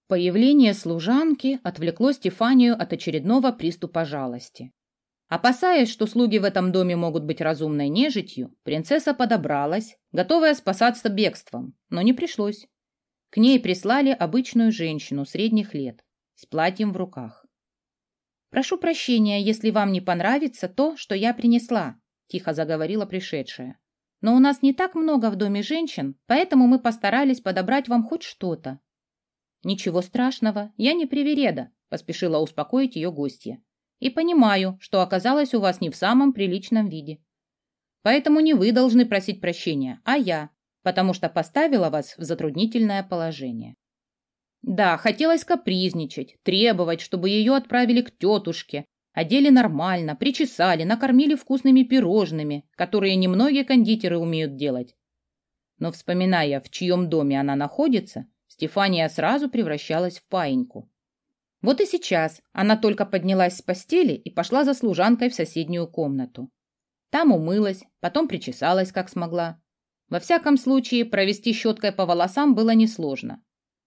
Появление служанки отвлекло Стефанию от очередного приступа жалости. Опасаясь, что слуги в этом доме могут быть разумной нежитью, принцесса подобралась, готовая спасаться бегством, но не пришлось. К ней прислали обычную женщину средних лет, с платьем в руках. «Прошу прощения, если вам не понравится то, что я принесла», – тихо заговорила пришедшая. «Но у нас не так много в доме женщин, поэтому мы постарались подобрать вам хоть что-то». «Ничего страшного, я не привереда», – поспешила успокоить ее гостья. «И понимаю, что оказалась у вас не в самом приличном виде. Поэтому не вы должны просить прощения, а я, потому что поставила вас в затруднительное положение». Да, хотелось капризничать, требовать, чтобы ее отправили к тетушке, одели нормально, причесали, накормили вкусными пирожными, которые немногие кондитеры умеют делать. Но, вспоминая, в чьем доме она находится, Стефания сразу превращалась в паиньку. Вот и сейчас она только поднялась с постели и пошла за служанкой в соседнюю комнату. Там умылась, потом причесалась, как смогла. Во всяком случае, провести щеткой по волосам было несложно.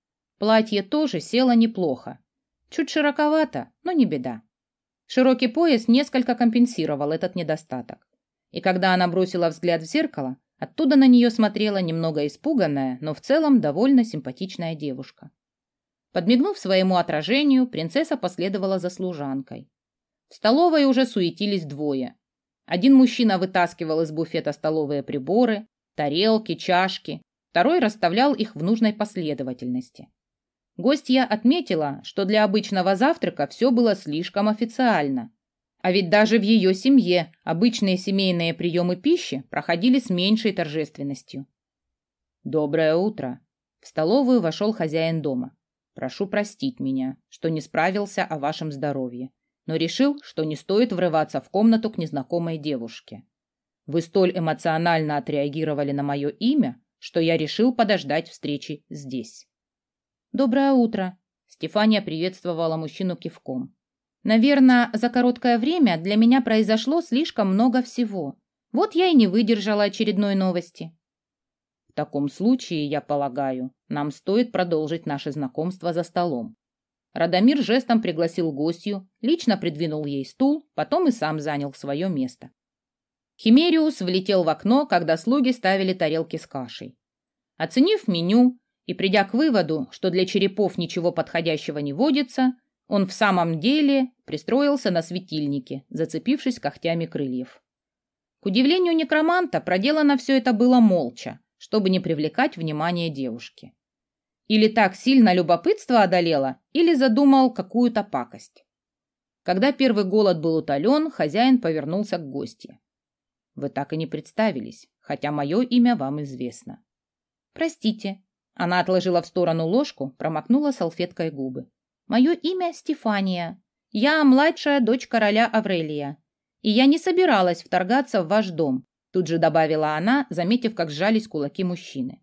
Платье тоже село неплохо. Чуть широковато, но не беда. Широкий пояс несколько компенсировал этот недостаток. И когда она бросила взгляд в зеркало, оттуда на нее смотрела немного испуганная, но в целом довольно симпатичная девушка. Подмигнув своему отражению, принцесса последовала за служанкой. В столовой уже суетились двое. Один мужчина вытаскивал из буфета столовые приборы, тарелки, чашки, второй расставлял их в нужной последовательности. Гостья отметила, что для обычного завтрака все было слишком официально. А ведь даже в ее семье обычные семейные приемы пищи проходили с меньшей торжественностью. «Доброе утро!» В столовую вошел хозяин дома. «Прошу простить меня, что не справился о вашем здоровье, но решил, что не стоит врываться в комнату к незнакомой девушке. Вы столь эмоционально отреагировали на мое имя, что я решил подождать встречи здесь». «Доброе утро!» Стефания приветствовала мужчину кивком. «Наверное, за короткое время для меня произошло слишком много всего. Вот я и не выдержала очередной новости». «В таком случае, я полагаю, нам стоит продолжить наше знакомство за столом». Радомир жестом пригласил гостью, лично придвинул ей стул, потом и сам занял свое место. Химериус влетел в окно, когда слуги ставили тарелки с кашей. Оценив меню и придя к выводу, что для черепов ничего подходящего не водится, он в самом деле пристроился на светильнике, зацепившись когтями крыльев. К удивлению некроманта, проделано все это было молча, чтобы не привлекать внимание девушки. Или так сильно любопытство одолело, или задумал какую-то пакость. Когда первый голод был утолен, хозяин повернулся к гостье. «Вы так и не представились, хотя мое имя вам известно». «Простите». Она отложила в сторону ложку, промокнула салфеткой губы. «Мое имя Стефания. Я младшая дочь короля Аврелия. И я не собиралась вторгаться в ваш дом», тут же добавила она, заметив, как сжались кулаки мужчины.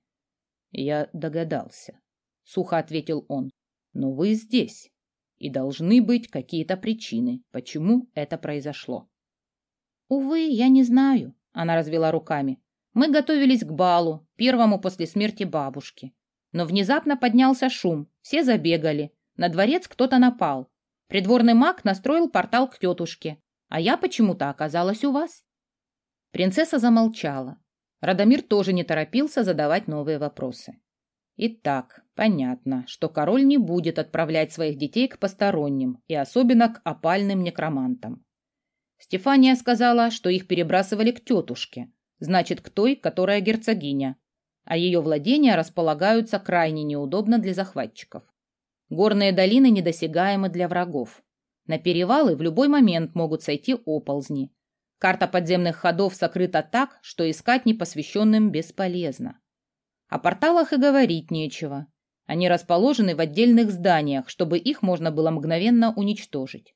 «Я догадался», — сухо ответил он. «Но вы здесь, и должны быть какие-то причины, почему это произошло». «Увы, я не знаю», — она развела руками. «Мы готовились к балу, первому после смерти бабушки. Но внезапно поднялся шум, все забегали. На дворец кто-то напал. Придворный маг настроил портал к тетушке, а я почему-то оказалась у вас». Принцесса замолчала. Радомир тоже не торопился задавать новые вопросы. Итак, понятно, что король не будет отправлять своих детей к посторонним, и особенно к опальным некромантам. Стефания сказала, что их перебрасывали к тетушке, значит, к той, которая герцогиня, а ее владения располагаются крайне неудобно для захватчиков. Горные долины недосягаемы для врагов. На перевалы в любой момент могут сойти оползни. Карта подземных ходов сокрыта так, что искать непосвященным бесполезно. О порталах и говорить нечего. Они расположены в отдельных зданиях, чтобы их можно было мгновенно уничтожить.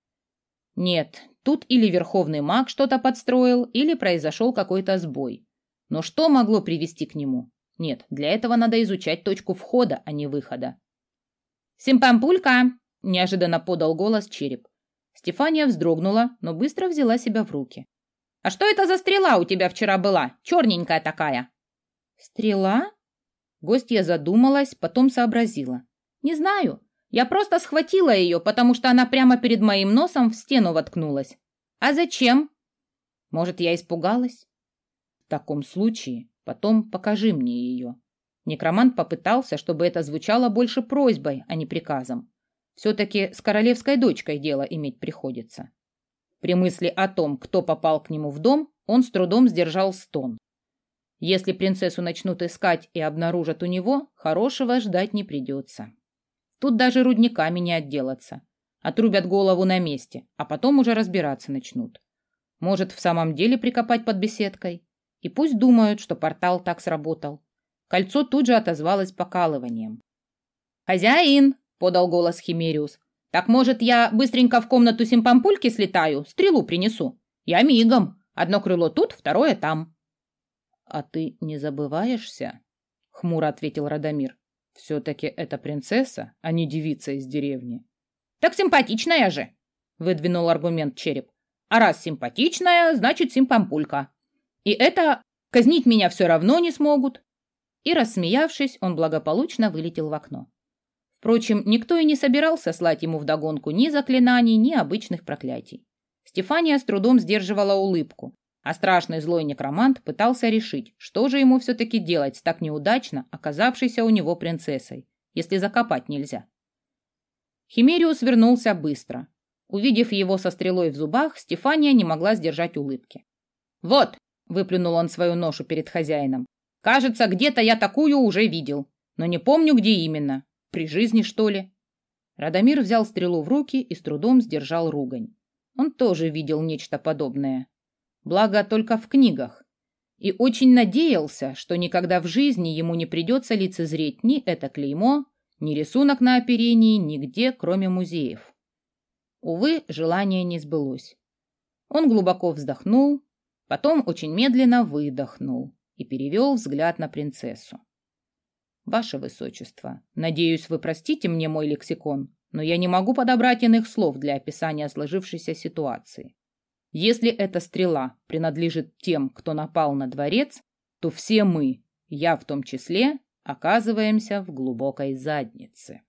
Нет, тут или верховный маг что-то подстроил, или произошел какой-то сбой. Но что могло привести к нему? Нет, для этого надо изучать точку входа, а не выхода. «Симпампулька!» – неожиданно подал голос череп. Стефания вздрогнула, но быстро взяла себя в руки. «А что это за стрела у тебя вчера была? Черненькая такая!» «Стрела?» Гостья задумалась, потом сообразила. Не знаю. Я просто схватила ее, потому что она прямо перед моим носом в стену воткнулась. А зачем? Может, я испугалась? В таком случае потом покажи мне ее. Некромант попытался, чтобы это звучало больше просьбой, а не приказом. Все-таки с королевской дочкой дело иметь приходится. При мысли о том, кто попал к нему в дом, он с трудом сдержал стон. Если принцессу начнут искать и обнаружат у него, хорошего ждать не придется. Тут даже рудниками не отделаться. Отрубят голову на месте, а потом уже разбираться начнут. Может, в самом деле прикопать под беседкой? И пусть думают, что портал так сработал. Кольцо тут же отозвалось покалыванием. «Хозяин!» — подал голос Химериус. «Так, может, я быстренько в комнату симпампульки слетаю, стрелу принесу? Я мигом. Одно крыло тут, второе там». «А ты не забываешься?» — хмуро ответил Радомир. «Все-таки это принцесса, а не девица из деревни». «Так симпатичная же!» — выдвинул аргумент череп. «А раз симпатичная, значит симпампулька. И это казнить меня все равно не смогут». И, рассмеявшись, он благополучно вылетел в окно. Впрочем, никто и не собирался слать ему вдогонку ни заклинаний, ни обычных проклятий. Стефания с трудом сдерживала улыбку, а страшный злой некромант пытался решить, что же ему все-таки делать с так неудачно оказавшейся у него принцессой, если закопать нельзя. Химериус вернулся быстро. Увидев его со стрелой в зубах, Стефания не могла сдержать улыбки. «Вот!» — выплюнул он свою ношу перед хозяином. «Кажется, где-то я такую уже видел, но не помню, где именно. При жизни, что ли?» Радомир взял стрелу в руки и с трудом сдержал ругань. Он тоже видел нечто подобное. Благо, только в книгах. И очень надеялся, что никогда в жизни ему не придется лицезреть ни это клеймо, ни рисунок на оперении нигде, кроме музеев. Увы, желание не сбылось. Он глубоко вздохнул, потом очень медленно выдохнул и перевел взгляд на принцессу. «Ваше Высочество, надеюсь, вы простите мне мой лексикон, но я не могу подобрать иных слов для описания сложившейся ситуации. Если эта стрела принадлежит тем, кто напал на дворец, то все мы, я в том числе, оказываемся в глубокой заднице».